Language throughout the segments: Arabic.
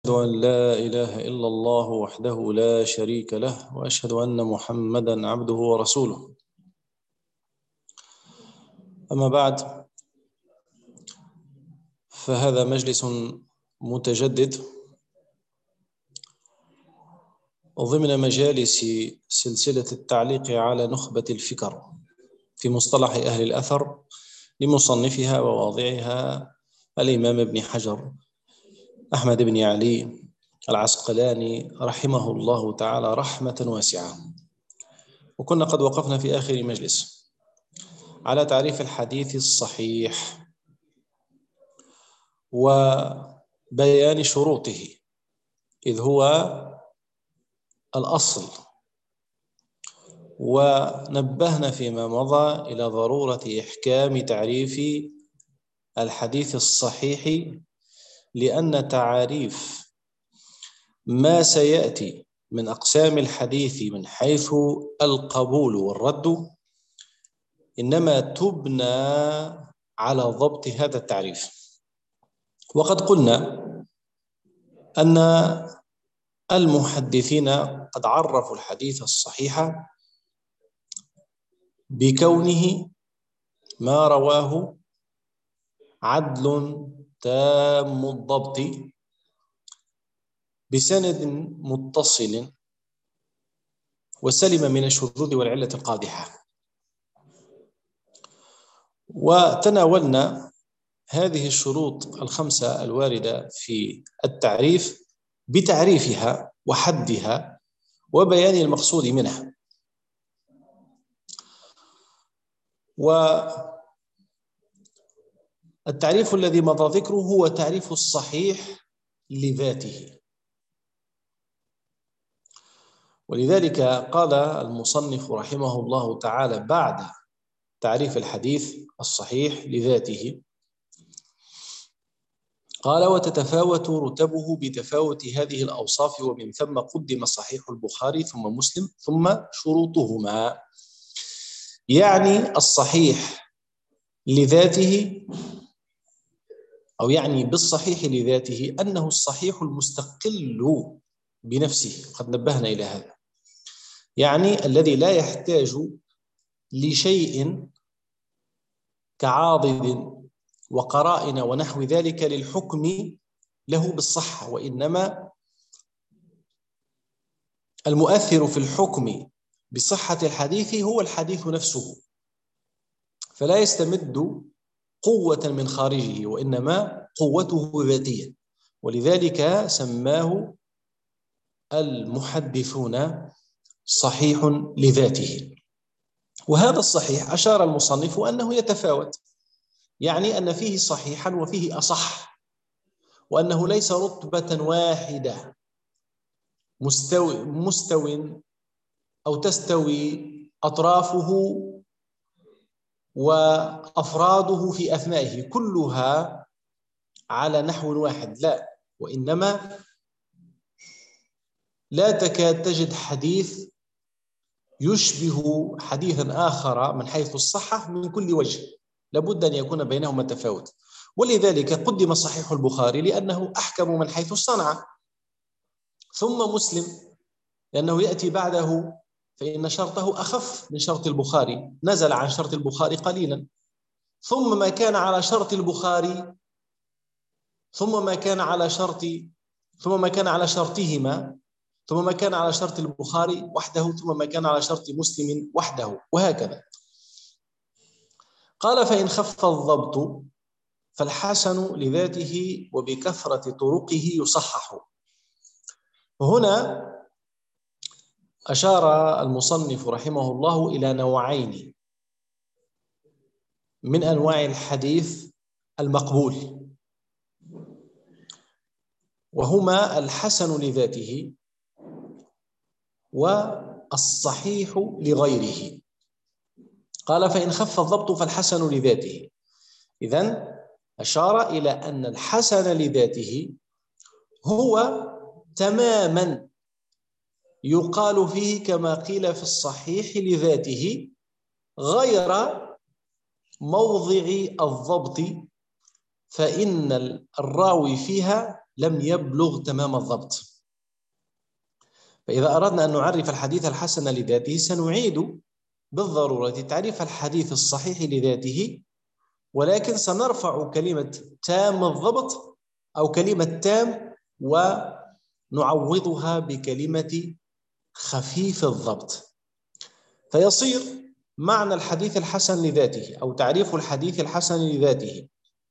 أن لا إله إلا الله وحده لا شريك له وأشهد أن محمدا عبده ورسوله. أما بعد، فهذا مجلس متجدد ضمن مجالس سلسلة التعليق على نخبة الفكر في مصطلح أهل الأثر لمصنفها وواضعها الإمام ابن حجر أحمد بن علي العسقلاني رحمه الله تعالى رحمة واسعة. وكنا قد وقفنا في آخر مجلس على تعريف الحديث الصحيح وبيان شروطه، إذ هو الأصل، ونبهنا فيما مضى إلى ضرورة إحكام تعريف الحديث الصحيح، لأن تعريف ما سيأتي من أقسام الحديث من حيث القبول والرد إنما تبنى على ضبط هذا التعريف. وقد قلنا أن المحدثين قد عرفوا الحديث الصحيح بكونه ما رواه عدل تام الضبط بسند متصل وسلم من الشذوذ والعلة القادحة. وتناولنا هذه الشروط الخمسة الواردة في التعريف بتعريفها وحدها وبيان المقصود منها. والتعريف الذي مضى ذكره هو تعريف الصحيح لذاته، ولذلك قال المصنف رحمه الله تعالى بعد تعريف الحديث الصحيح لذاته، قال: وتتفاوت رتبه بتفاوت هذه الأوصاف، ومن ثم قدم صحيح البخاري ثم مسلم ثم شروطهما. يعني الصحيح لذاته، أو يعني بالصحيح لذاته أنه الصحيح المستقل بنفسه، قد نبهنا إلى هذا، يعني الذي لا يحتاج لشيء كعاضد وقرائن ونحو ذلك للحكم له بالصحة، وإنما المؤثر في الحكم بصحة الحديث هو الحديث نفسه، فلا يستمد قوة من خارجه وإنما قوته ذاتية. ولذلك سماه المحدثون صحيح لذاته. وهذا الصحيح أشار المصنف أنه يتفاوت، يعني أن فيه صحيحا وفيه أصح، وأنه ليس رتبة واحدة مستو أو تستوي أطرافه وأفراده في أثنائه كلها على نحو واحد، لا، وإنما لا تكاد تجد حديث يشبه حديثا آخر من حيث الصحة من كل وجه، لابد أن يكون بينهما تفاوت. ولذلك قدم صحيح البخاري لأنه أحكم من حيث الصنعة، ثم مسلم لأنه يأتي بعده فإن شرطه أخف من شرط البخاري، نزل عن شرط البخاري قليلا، ثم ما كان على شرط البخاري، ثم ما كان على شرطهما، ثم ما كان على شرط البخاري وحده، ثم ما كان على شرط مسلم وحده، وهكذا. قال: فإن خف الضبط فالحسن لذاته وبكثرة طرقه يصحح. هنا أشار المصنف رحمه الله إلى نوعين من أنواع الحديث المقبول، وهما الحسن لذاته والصحيح لغيره. قال: فإن خف الضبط فالحسن لذاته. إذن أشار إلى أن الحسن لذاته هو تماما يقال فيه كما قيل في الصحيح لذاته، غير موضع الضبط، فإن الراوي فيها لم يبلغ تمام الضبط. فإذا أردنا أن نعرف الحديث الحسن لذاته سنعيد بالضرورة تعريف الحديث الصحيح لذاته، ولكن سنرفع كلمة تام الضبط أو كلمة تام ونعوضها بكلمة خفيف الضبط، فيصير معنى الحديث الحسن لذاته أو تعريف الحديث الحسن لذاته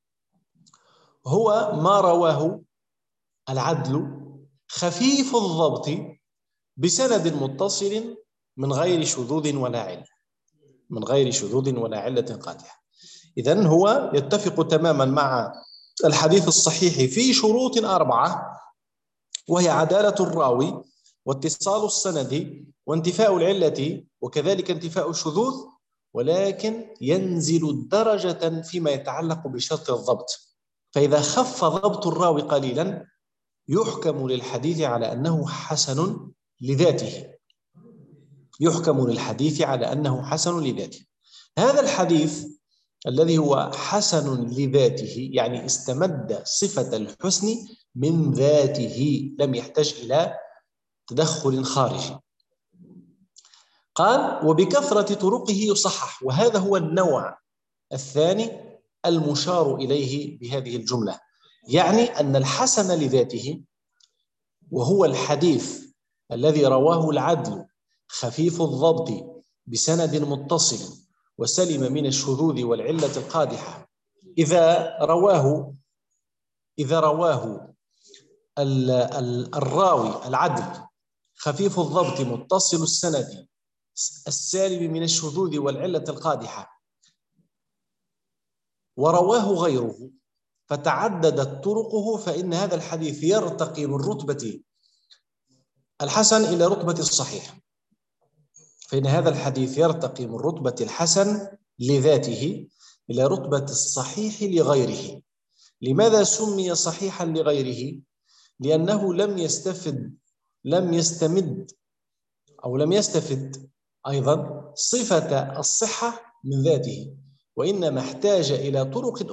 هو ما رواه العدل خفيف الضبط بسند متصل من غير شذوذ ولا علة، من غير شذوذ ولا علة قادحة. إذن هو يتفق تماما مع الحديث الصحيح في شروط 4، وهي عدالة الراوي واتصال السند وانتفاء العلة وكذلك انتفاء الشذوذ، ولكن ينزل درجة فيما يتعلق بشرط الضبط. فإذا خف ضبط الراوي قليلا يحكم للحديث على أنه حسن لذاته، يحكم للحديث على أنه حسن لذاته. هذا الحديث الذي هو حسن لذاته يعني استمد صفة الحسن من ذاته، لم يحتاج إلى تدخل خارجي. قال وبكثرة طرقه يصحح، وهذا هو النوع الثاني المشار إليه بهذه الجملة، يعني أن الحسن لذاته وهو الحديث الذي رواه العدل خفيف الضبط بسند متصل وسلم من الشذوذ والعلة القادحة، إذا رواه الراوي العدل خفيف الضبط متصل السند السالم من الشذوذ والعلة القادحة ورواه غيره فتعددت طرقه، فإن هذا الحديث يرتقي من رتبة الحسن إلى رتبة الصحيح، فإن هذا الحديث يرتقي من رتبة الحسن لذاته إلى رتبة الصحيح لغيره. لماذا سمي صحيحا لغيره؟ لأنه لم يستفد أيضا صفة الصحة من ذاته، وإنما احتاج إلى طرق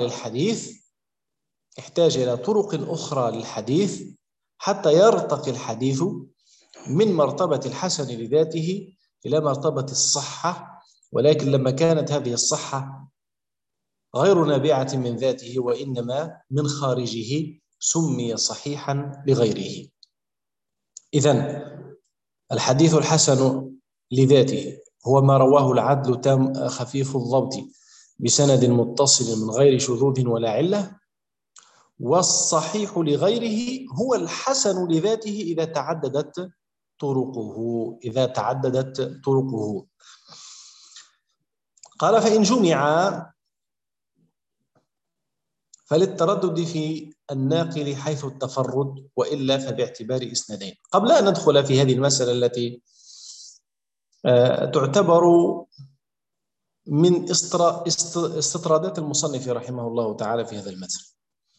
أخرى للحديث حتى يرتقي الحديث من مرتبة الحسن لذاته إلى مرتبة الصحة، ولكن لما كانت هذه الصحة غير نابعة من ذاته وإنما من خارجه سمي صحيحا لغيره. إذن الحديث الحسن لذاته هو ما رواه العدل تام خفيف الضبط بسند متصل من غير شذوذ ولا علة، والصحيح لغيره هو الحسن لذاته إذا تعددت طرقه. قال فإن جمع فللتردد في الناقل حيث التفرد، وإلا فباعتبار إسنادين. قبل أن ندخل في هذه المسألة التي تعتبر من استطرادات المصنف رحمه الله تعالى في هذا المثل،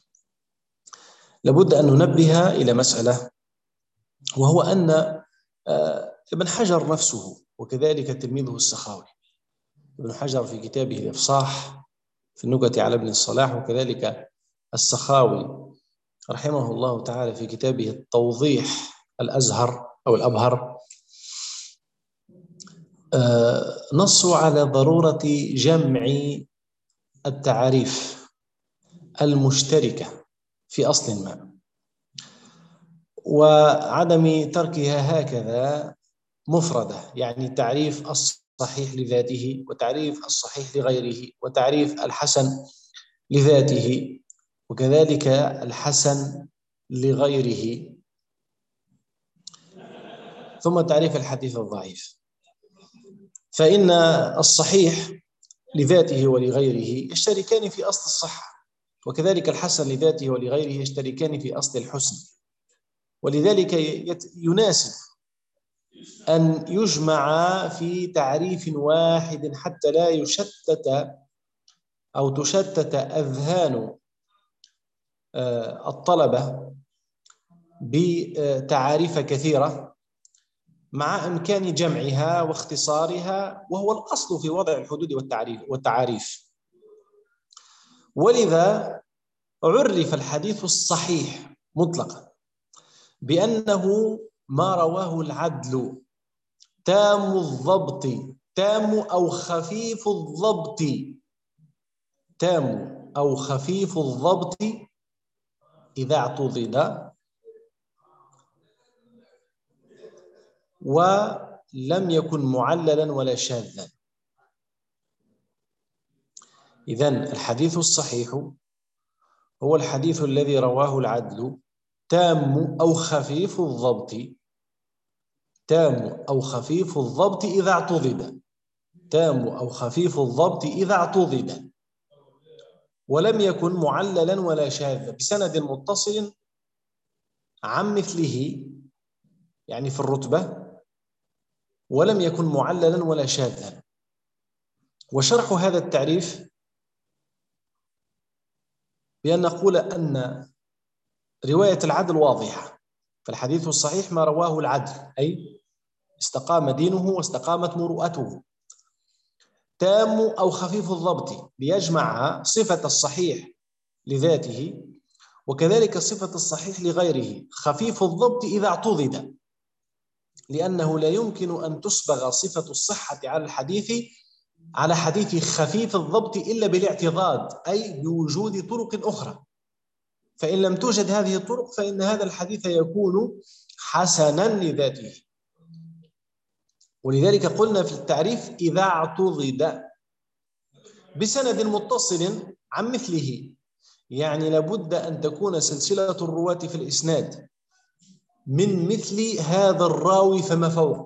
لابد أن ننبه إلى مسألة، وهو أن ابن حجر نفسه وكذلك تلميذه السخاوي، ابن حجر في كتابه الإفصاح في النكت على ابن الصلاح، وكذلك السخاوي رحمه الله تعالى في كتابه التوضيح الأزهر أو الأبهر، نصوا على ضرورة جمع التعاريف المشتركة في أصل ما، وعدم تركها هكذا مفردة، يعني تعريف الصحيح لذاته وتعريف الصحيح لغيره وتعريف الحسن لذاته وكذلك الحسن لغيره، ثم تعريف الحديث الضعيف. فإن الصحيح لذاته ولغيره يشتركان في أصل الصحة، وكذلك الحسن لذاته ولغيره يشتركان في أصل الحسن، ولذلك يناسب أن يجمع في تعريف واحد حتى لا يشتت أو تشتت أذهان الطلبة بتعاريف كثيرة، مع إمكان جمعها واختصارها، وهو الأصل في وضع الحدود والتعاريف. ولذا عرف الحديث الصحيح مطلقا بأنه ما رواه العدل تام الضبط، تام أو خفيف الضبط، تام أو خفيف الضبط إذا اعتضد ولم يكن معللا ولا شاذا. إذن الحديث الصحيح هو الحديث الذي رواه العدل تام أو خفيف الضبط، تام أو خفيف الضبط إذا اعتضد، تام أو خفيف الضبط إذا اعتضد ولم يكن معللا ولا شاذا، بسند متصل عن مثله يعني في الرتبة، ولم يكن معللا ولا شاذا. وشرح هذا التعريف بأن نقول أن رواية العدل واضحة، فالحديث الصحيح ما رواه العدل أي استقام دينه واستقامت مروءته. تام أو خفيف الضبط ليجمع صفة الصحيح لذاته وكذلك صفة الصحيح لغيره. خفيف الضبط إذا اعتضد، لأنه لا يمكن أن تسبغ صفة الصحة على حديث خفيف الضبط إلا بالاعتضاد، أي بوجود طرق أخرى. فإن لم توجد هذه الطرق فإن هذا الحديث يكون حسنا لذاته. ولذلك قلنا في التعريف إذا اعتضد بسند متصل عن مثله، يعني لابد أن تكون سلسلة الرواة في الإسناد من مثل هذا الراوي فما فوق،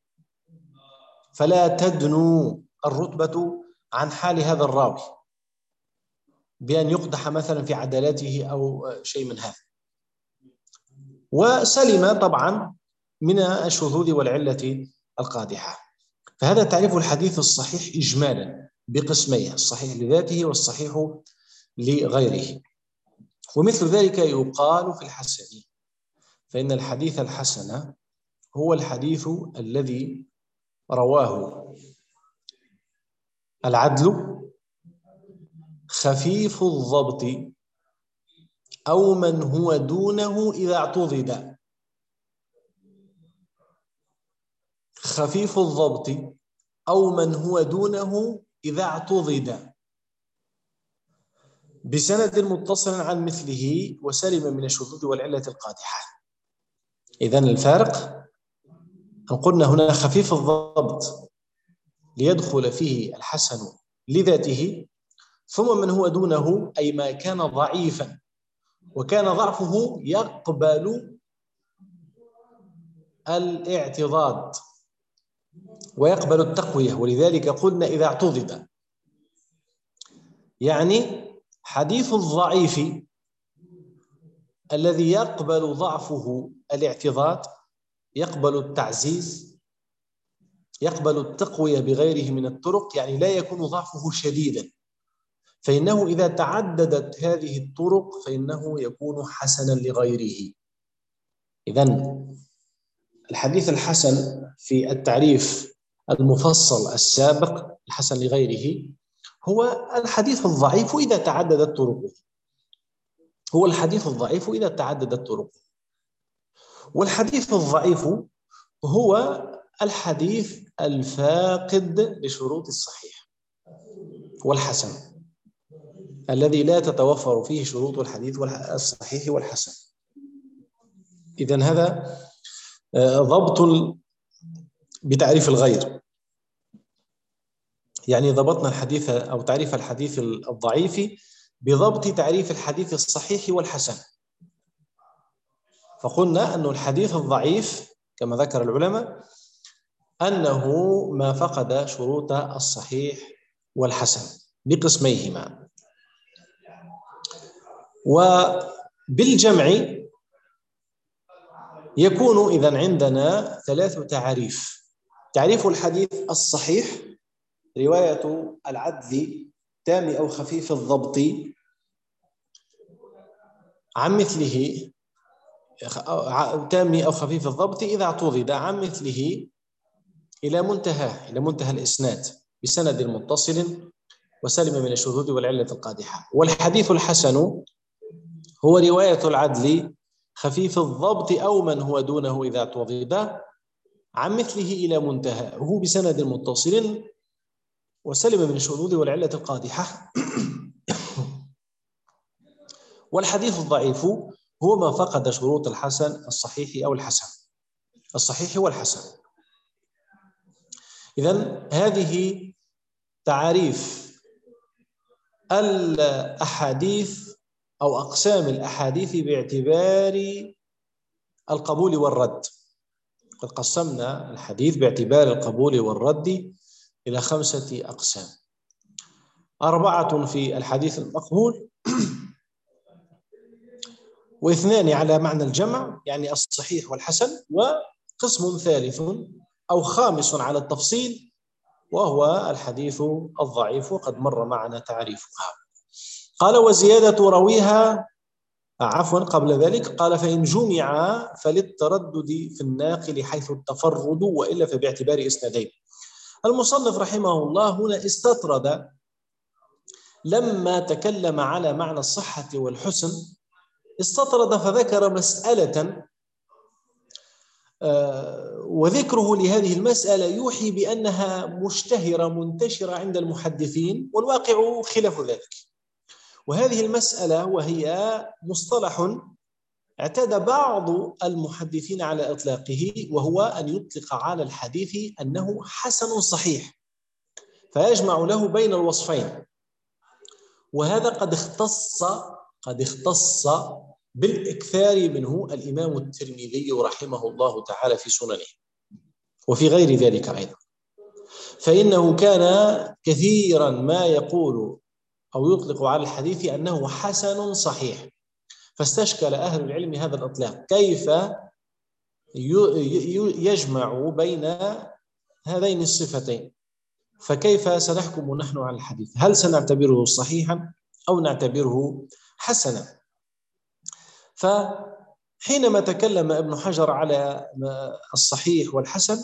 فلا تدنو الرتبة عن حال هذا الراوي بأن يقدح مثلا في عدالته أو شيء من هذا. وسلم طبعا من الشذوذ والعلة القادحة. فهذا تعريف الحديث الصحيح إجمالا بقسميه، الصحيح لذاته والصحيح لغيره. ومثل ذلك يقال في الحسن، فإن الحديث الحسن هو الحديث الذي رواه العدل خفيف الضبط أو من هو دونه إذا اعتضد. خفيف الضبط أو من هو دونه إذا اعتضد بسند متصل عن مثله وسلم من الشذوذ والعلة القادحة. إذن الفارق أن قلنا هنا خفيف الضبط ليدخل فيه الحسن لذاته، ثم من هو دونه أي ما كان ضعيفا وكان ضعفه يقبل الاعتضاد ويقبل التقوية، ولذلك قلنا إذا اعتضد، يعني حديث الضعيف الذي يقبل ضعفه الاعتضاد يقبل التعزيز يقبل التقوية بغيره من الطرق، يعني لا يكون ضعفه شديدا، فإنه إذا تعددت هذه الطرق فإنه يكون حسنا لغيره. إذن الحديث الحسن في التعريف المفصل السابق الحسن لغيره هو الحديث الضعيف إذا تعددت طرقه، هو الحديث الضعيف إذا تعددت طرقه. والحديث الضعيف هو الحديث الفاقد لشروط الصحيح والحسن، الذي لا تتوفر فيه شروط الحديث الصحيح والحسن. إذن هذا ضبط بتعريف الغير، يعني ضبطنا الحديث أو تعريف الحديث الضعيف بضبط تعريف الحديث الصحيح والحسن. فقلنا أن الحديث الضعيف كما ذكر العلماء أنه ما فقد شروط الصحيح والحسن بقسميهما. وبالجمع يكون إذن عندنا ثلاث تعريف. تعريف الحديث الصحيح رواية العدل تام أو خفيف الضبط عن مثله، تام أو خفيف الضبط إذا اعتضد عن مثله إلى منتهى الإسناد بسند متصل وسلم من الشذوذ والعلة القادحة. والحديث الحسن هو رواية العدل خفيف الضبط أو من هو دونه إذا اعتضد عن مثله إلى منتهاه بسند متصل وسلم من الشذوذ والعلة القادحة. والحديث الضعيف هو ما فقد شروط الحسن الصحيح أو الحسن، الصحيح والحسن. إذن هذه تعريف الأحاديث أو أقسام الأحاديث باعتبار القبول والرد. قد قسمنا الحديث باعتبار القبول والرد إلى 5 أقسام: 4 في الحديث المقبول، و2 على معنى الجمع يعني الصحيح والحسن، وقسم ثالث أو خامس على التفصيل وهو الحديث الضعيف، وقد مر معنا تعريفها. قال وزيادة رويها، قبل ذلك قال فإن جمع فللتردد في الناقل حيث التفرد وإلا فباعتبار إسنادين. المصنف رحمه الله هنا استطرد لما تكلم على معنى الصحة والحسن، استطرد فذكر مسألة، وذكره لهذه المسألة يوحي بأنها مشتهرة منتشرة عند المحدثين، والواقع خلاف ذلك. وهذه المسألة وهي مصطلح اعتاد بعض المحدثين على إطلاقه، وهو أن يطلق على الحديث أنه حسن صحيح، فيجمع له بين الوصفين. وهذا قد اختص بالإكثار منه الإمام الترمذي رحمه الله تعالى في سننه وفي غير ذلك أيضا، فإنه كان كثيرا ما يقول أو يطلق على الحديث أنه حسن صحيح، فاستشكل أهل العلم هذا الإطلاق، كيف يجمع بين هذين الصفتين؟ فكيف سنحكم نحن على الحديث؟ هل سنعتبره صحيحا أو نعتبره حسنا؟ فحينما تكلم ابن حجر على الصحيح والحسن،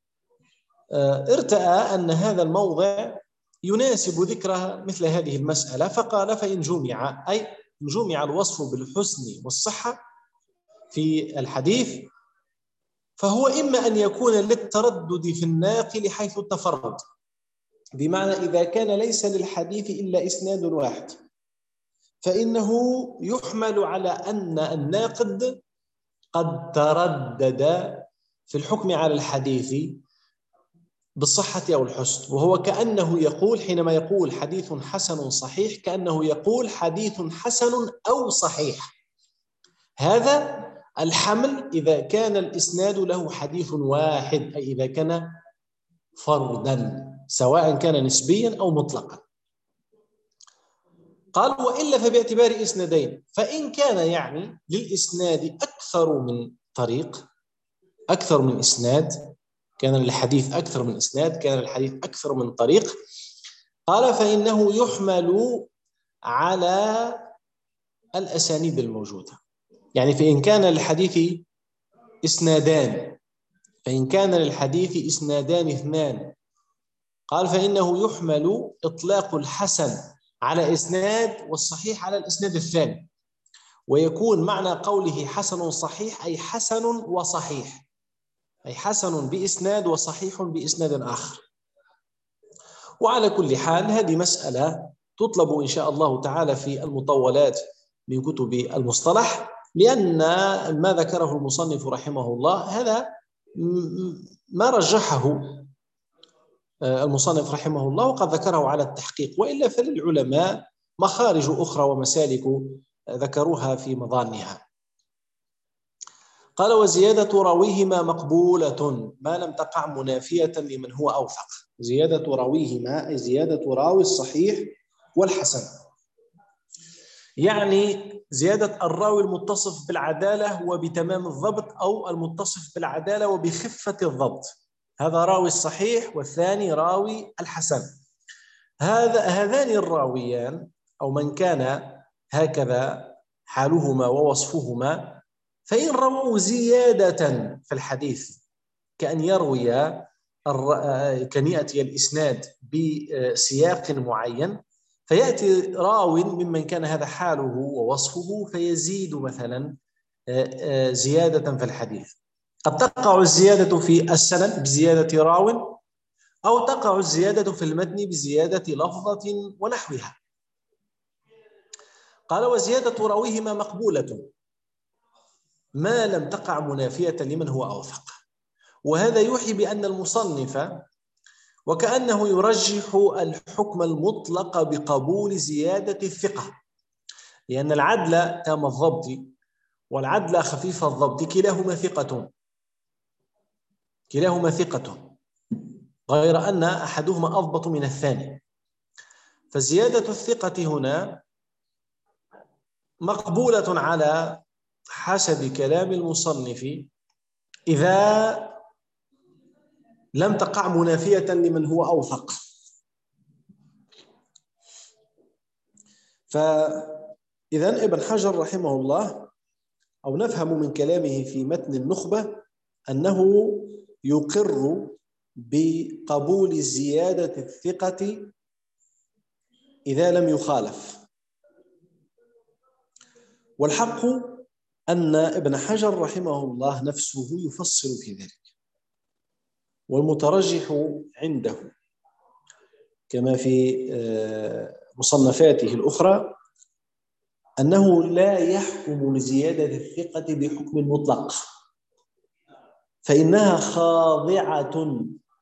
ارتأى أن هذا الموضع يناسب ذكر مثل هذه المسألة، فقال فإن جمع، أي جمع الوصف بالحسن والصحة في الحديث، فهو إما أن يكون للتردد في الناقل حيث التفرد، بمعنى إذا كان ليس للحديث إلا إسناد واحد فإنه يحمل على أن الناقد قد تردد في الحكم على الحديث بالصحة أو الحسن، وهو كأنه يقول حينما يقول حديث حسن صحيح كأنه يقول حديث حسن أو صحيح. هذا الحمل إذا كان الإسناد له حديث واحد، أي إذا كان فردا سواء كان نسبيا أو مطلقا. قال وإلا فباعتبار إسنادين، فإن كان يعني للإسناد أكثر من طريق، أكثر من إسناد، كان الحديث أكثر من إسناد، كان الحديث أكثر من طريق، قال فإنه يحمل على الأسانيد الموجودة. يعني فإن كان للحديث إسنادان، فإن كان للحديث إسنادان 2، قال فإنه يحمل إطلاق الحسن على إسناد والصحيح على الإسناد الثاني، ويكون معنى قوله حسن صحيح أي حسن وصحيح، أي حسن بإسناد وصحيح بإسناد آخر. وعلى كل حال هذه مسألة تطلب إن شاء الله تعالى في المطولات من كتب المصطلح، لأن ما ذكره المصنف رحمه الله هذا ما رجحه المصنف رحمه الله وقد ذكره على التحقيق، وإلا فللعلماء مخارج أخرى ومسالك ذكروها في مظانها. قال وزيادة راويهما مقبولة ما لم تقع منافية لمن هو أوثق. زيادة راويهما أي زيادة راوي الصحيح والحسن، يعني زيادة الراوي المتصف بالعدالة وبتمام الضبط، أو المتصف بالعدالة وبخفة الضبط، هذا راوي الصحيح، والثاني راوي الحسن. هذان الراويان أو من كان هكذا حالهما ووصفهما، فإن رووا زيادة في الحديث كأن يأتي الإسناد بسياق معين، فيأتي راو ممن كان هذا حاله ووصفه فيزيد مثلا زيادة في الحديث. قد تقع الزيادة في السند بزيادة راو، أو تقع الزيادة في المتن بزيادة لفظة ونحوها. قال: وزيادة راويهما مقبولة ما لم تقع منافية لمن هو أوثق. وهذا يوحي بأن المصنف وكأنه يرجح الحكم المطلق بقبول زيادة الثقة، لأن العدل تام الضبط والعدل خفيف الضبط كلاهما ثقة، غير أن أحدهما أضبط من الثاني. فزيادة الثقة هنا مقبولة على حسب كلام المصنف إذا لم تقع منافية لمن هو أوثق. فإذن ابن حجر رحمه الله، أو نفهم من كلامه في متن النخبة، أنه يقر بقبول زيادة الثقة إذا لم يخالف. والحق أن ابن حجر رحمه الله نفسه يفصل في ذلك، والمترجح عنده كما في مصنفاته الأخرى أنه لا يحكم لزيادة الثقة بحكم مطلق، فإنها خاضعة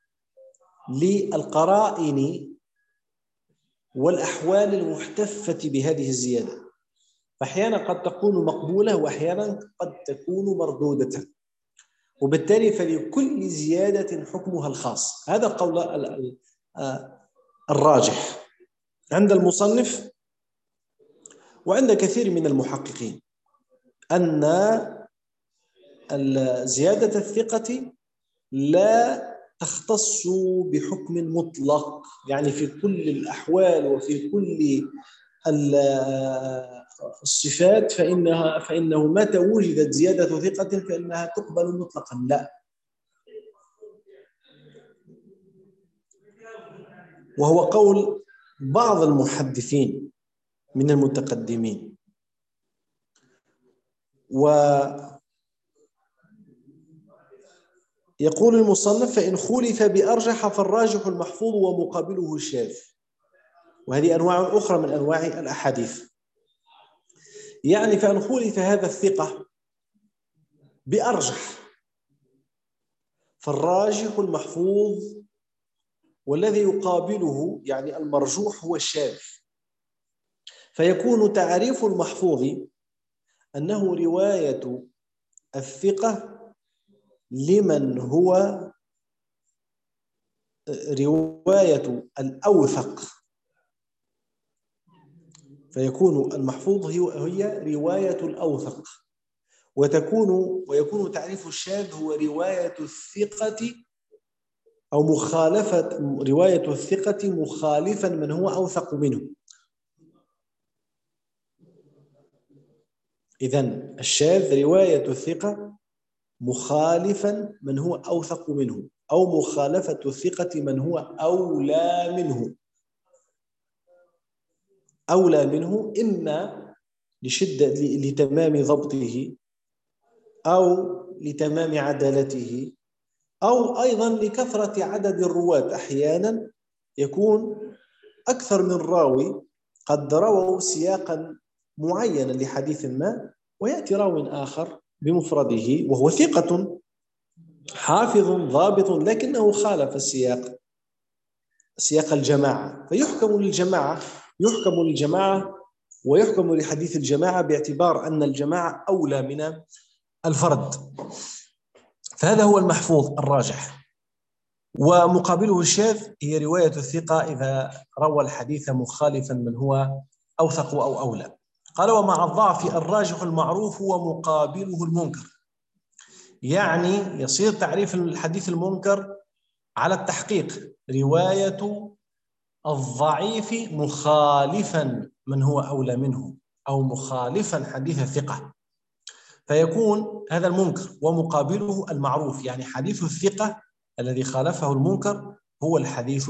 للقرائن والأحوال المحتفة بهذه الزيادة، فأحيانا قد تكون مقبولة وأحيانا قد تكون مردودة، وبالتالي فلكل زيادة حكمها الخاص. هذا القول الراجح عند المصنف وعند كثير من المحققين، أن زيادة الثقة لا تختص بحكم مطلق، يعني في كل الأحوال وفي كل الصفات فإنه متى وجدت زيادة ثقة فإنها تقبل مطلقا. لا، وهو قول بعض المحدثين من المتقدمين. ويقول المصنف: فإن خولف بأرجح فالراجح المحفوظ ومقابله الشاذ. وهذه أنواع أخرى من أنواع الأحاديث. يعني فإن خولف هذا الثقة بأرجح فالراجح المحفوظ، والذي يقابله يعني المرجوح هو الشاذ. فيكون تعريف المحفوظ أنه رواية الثقة لمن هو رواية الأوثق، فيكون المحفوظ هي رواية الأوثق، ويكون تعريف الشاذ هو رواية الثقة أو مخالفة رواية الثقة مخالفا من هو أوثق منه. إذن الشاذ رواية الثقة مخالفا من هو أوثق منه، أو مخالفة الثقة من هو أولى منه إما لتمام ضبطه أو لتمام عدالته، أو أيضا لكثرة عدد الرواة. أحيانا يكون أكثر من راوي قد رووا سياقا معينا لحديث ما، ويأتي راو آخر بمفرده وهو ثقة حافظ ضابط لكنه خالف سياق الجماعة، فيحكم للجماعة ويحكم لحديث الجماعة باعتبار أن الجماعة أولى من الفرد. فهذا هو المحفوظ الراجح. ومقابله الشاذ هي رواية الثقة إذا روى الحديث مخالفا من هو أوثق أو أولى. قال: ومع الضعف الراجح المعروف ومقابله المنكر. يعني يصير تعريف الحديث المنكر على التحقيق: رواية الضعيف مخالفا من هو أولى منه، أو مخالفا حديث الثقة، فيكون هذا المنكر. ومقابله المعروف، يعني حديث الثقة الذي خالفه المنكر هو الحديث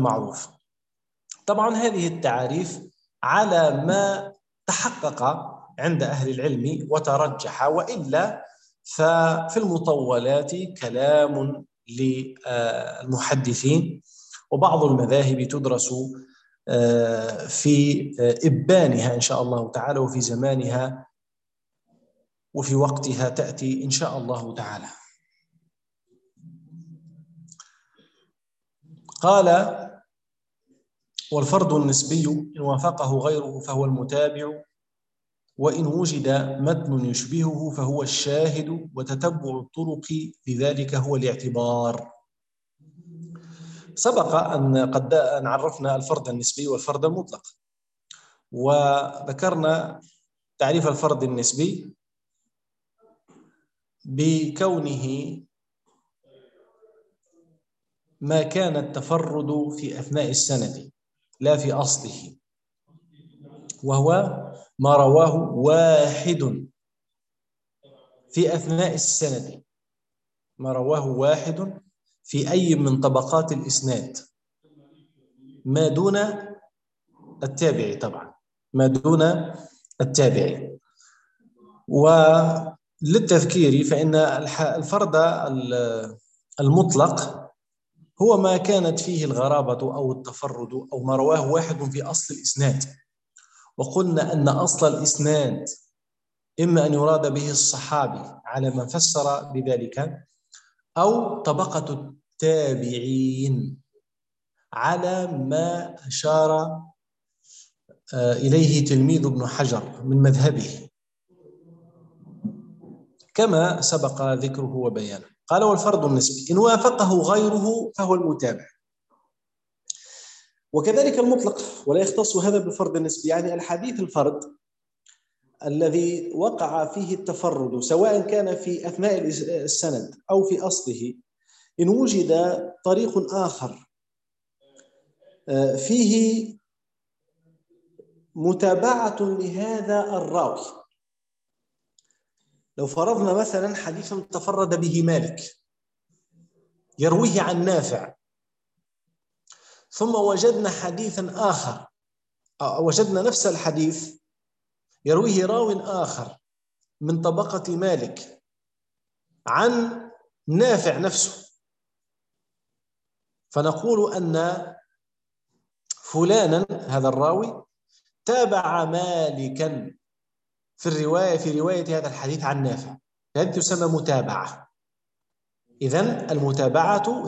المعروف. طبعا هذه التعاريف على ما تحقق عند أهل العلم وترجح، وإلا ففي المطولات كلام للمحدثين، وبعض المذاهب تدرس في إبانها إن شاء الله تعالى، وفي زمانها وفي وقتها تأتي إن شاء الله تعالى. قال: والفرد النسبي إن وافقه غيره فهو المتابع، وإن وجد متن يشبهه فهو الشاهد، وتتبع الطرق لذلك هو الاعتبار. سبق أن عرفنا الفرد النسبي والفرد المطلق، وذكرنا تعريف الفرد النسبي بكونه ما كان التفرد في أثناء السند لا في أصله، وهو ما رواه واحد في أثناء السند، ما رواه واحد في أي من طبقات الإسناد ما دون التابعي، طبعا ما دون التابعي. وللتذكير فإن الفرد المطلق هو ما كانت فيه الغرابة أو التفرد أو ما رواه واحد في أصل الإسناد، وقلنا أن أصل الإسناد إما أن يراد به الصحابي على ما فسر بذلك، أو طبقة التابعين على ما أشار إليه تلميذ ابن حجر من مذهبه، كما سبق ذكره وبيانه. قال: والفرد النسبي إن وافقه غيره فهو المتابع. وكذلك المطلق، ولا يختص هذا بالفرد النسبي، يعني الحديث الفرد الذي وقع فيه التفرد سواء كان في أثناء السند أو في أصله، إن وجد طريق آخر فيه متابعة لهذا الراوي، لو فرضنا مثلا حديثا تفرد به مالك يرويه عن نافع، ثم وجدنا حديثا آخر، وجدنا نفس الحديث يرويه راو آخر من طبقة مالك عن نافع نفسه، فنقول أن فلانا هذا الراوي تابع مالكا في رواية هذا الحديث عن نافع، هذه تسمى متابعة. إذن المتابعة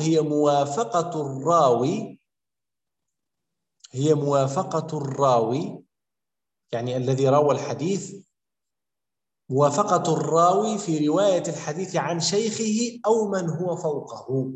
هي موافقة الراوي، يعني الذي روى الحديث، موافقة الراوي في رواية الحديث عن شيخه أو من هو فوقه.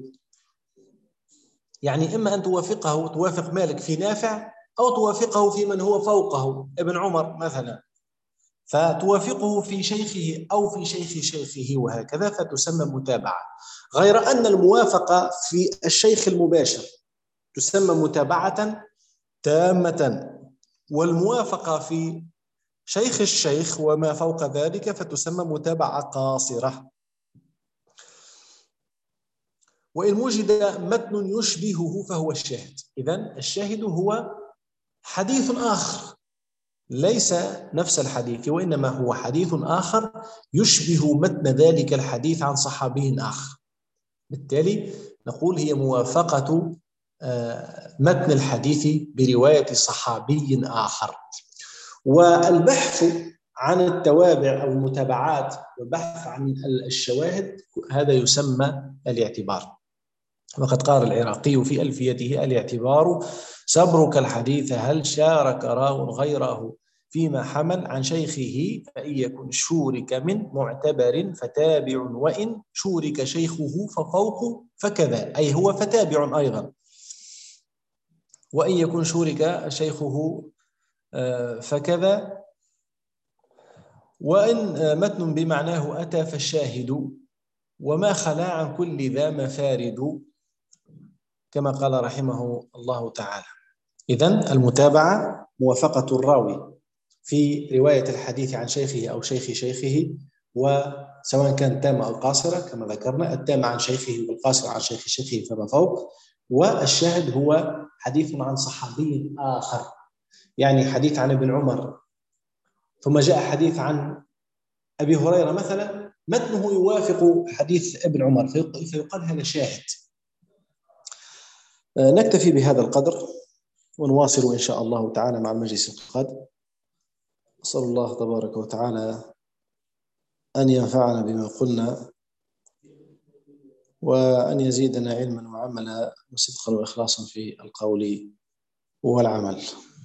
يعني إما أن توافق مالك في نافع، أو توافقه في من هو فوقه ابن عمر مثلا، فتوافقه في شيخه أو في شيخ شيخه وهكذا، فتسمى متابعة. غير أن الموافقة في الشيخ المباشر تسمى متابعة تامة، والموافقة في شيخ الشيخ وما فوق ذلك فتسمى متابعة قاصرة. وإن وجد متن يشبهه فهو الشاهد. إذن الشاهد هو حديث آخر ليس نفس الحديث، وإنما هو حديث آخر يشبه متن ذلك الحديث عن صحابي آخر، بالتالي نقول هي موافقة متن الحديث برواية صحابي آخر. والبحث عن التوابع أو المتابعات والبحث عن الشواهد هذا يسمى الاعتبار. وقد قال العراقي في ألفيته: الاعتبار سبرك الحديث هل شارك راو غيره فيما حمل عن شيخه، فإن يكن شورك من معتبر فتابع، وإن شورك شيخه ففوق فكذا، أي هو فتابع أيضا. وإن يكن شورك شيخه فكذا، وإن متن بمعناه أتى فالشاهد، وما خلا عن كل ذا مفارد، كما قال رحمه الله تعالى. إذن المتابعة موافقة الراوي في رواية الحديث عن شيخه أو شيخ شيخه، وسواء كانت تامة أو قاصرة كما ذكرنا، التامة عن شيخه والقاصرة عن شيخ شيخه فما فوق. والشاهد هو حديث عن صحابي آخر، يعني حديث عن ابن عمر ثم جاء حديث عن أبي هريرة مثلا متنه يوافق حديث ابن عمر فيقال هذا شاهد. نكتفي بهذا القدر ونواصل إن شاء الله تعالى مع المجلس القادم. أسأل الله تبارك وتعالى أن ينفعنا بما قلنا وأن يزيدنا علما وعملا وصدقا وإخلاصا في القول والعمل.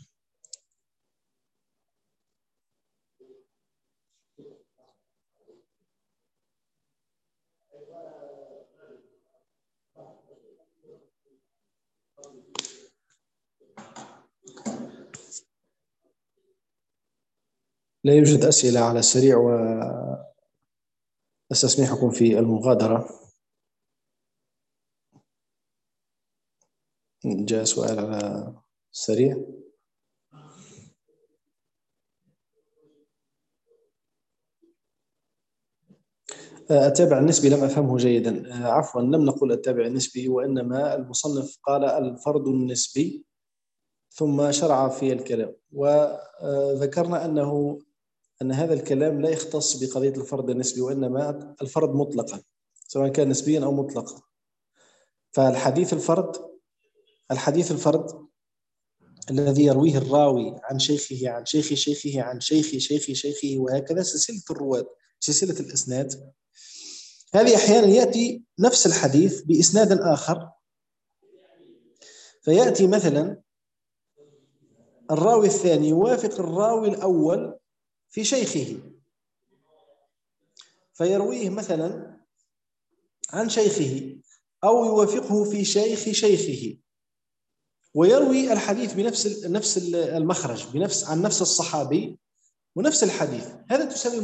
لا يوجد أسئلة على السريع وأستسمحكم في المغادرة. جاء سؤال على السريع. التابع النسبي لم أفهمه جيدا. عفوا، لم نقل التابع النسبي، وإنما المصنف قال الفرد النسبي ثم شرع في الكلام، وذكرنا أن هذا الكلام لا يختص بقضية الفرد النسبي، وإنما الفرد مطلقا سواء كان نسبيا أو مطلقا. فالحديث الفرد الذي يرويه الراوي عن شيخه عن شيخ شيخه عن شيخ شيخ شيخه وهكذا، سلسلة الرواة، سلسلة الإسناد. هذه أحيانا يأتي نفس الحديث بإسناد آخر، فيأتي مثلا الراوي الثاني يوافق الراوي الأول في شيخه، فيرويه مثلا عن شيخه أو يوافقه في شيخ شيخه، ويروي الحديث بنفس المخرج، عن نفس الصحابي ونفس الحديث. هذا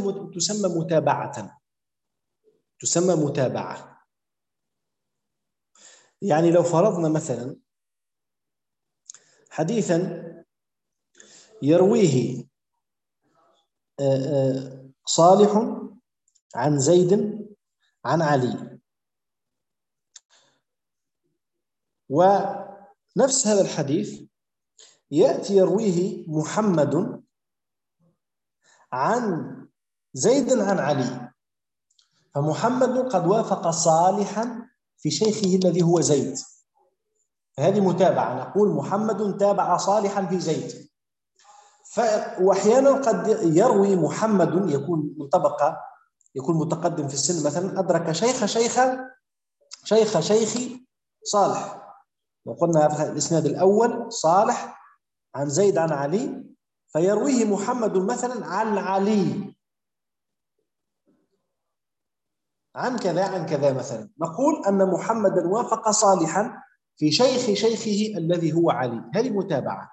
تسمى متابعة. يعني لو فرضنا مثلا حديثا يرويه صالح عن زيد عن علي، ونفس هذا الحديث يأتي يرويه محمد عن زيد عن علي، فمحمد قد وافق صالحا في شيخه الذي هو زيد، فهذه متابعة. نقول محمد تابع صالحا في زيد. وأحيانا قد يروي محمد يكون من طبقة، يكون متقدم في السن، مثلا أدرك شيخ صالح، وقلنا في الإسناد الأول صالح عن زيد عن علي، فيرويه محمد مثلا عن علي عن كذا مثلا، نقول أن محمدا وافق صالحا في شيخه الذي هو علي. هذه متابعة.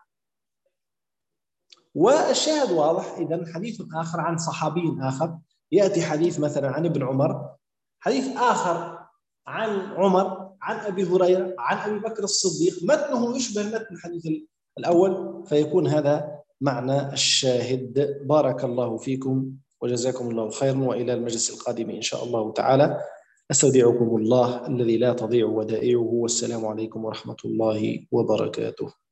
والشاهد واضح. إذن حديث آخر عن صحابي آخر، يأتي حديث مثلا عن ابن عمر، حديث آخر عن عمر، عن أبي هريرة، عن أبي بكر الصديق، متنه يشبه متن الحديث الأول، فيكون هذا معنى الشاهد. بارك الله فيكم وجزاكم الله خيرا، وإلى المجلس القادم إن شاء الله تعالى. أستودعكم الله الذي لا تضيع ودائعه، والسلام عليكم ورحمة الله وبركاته.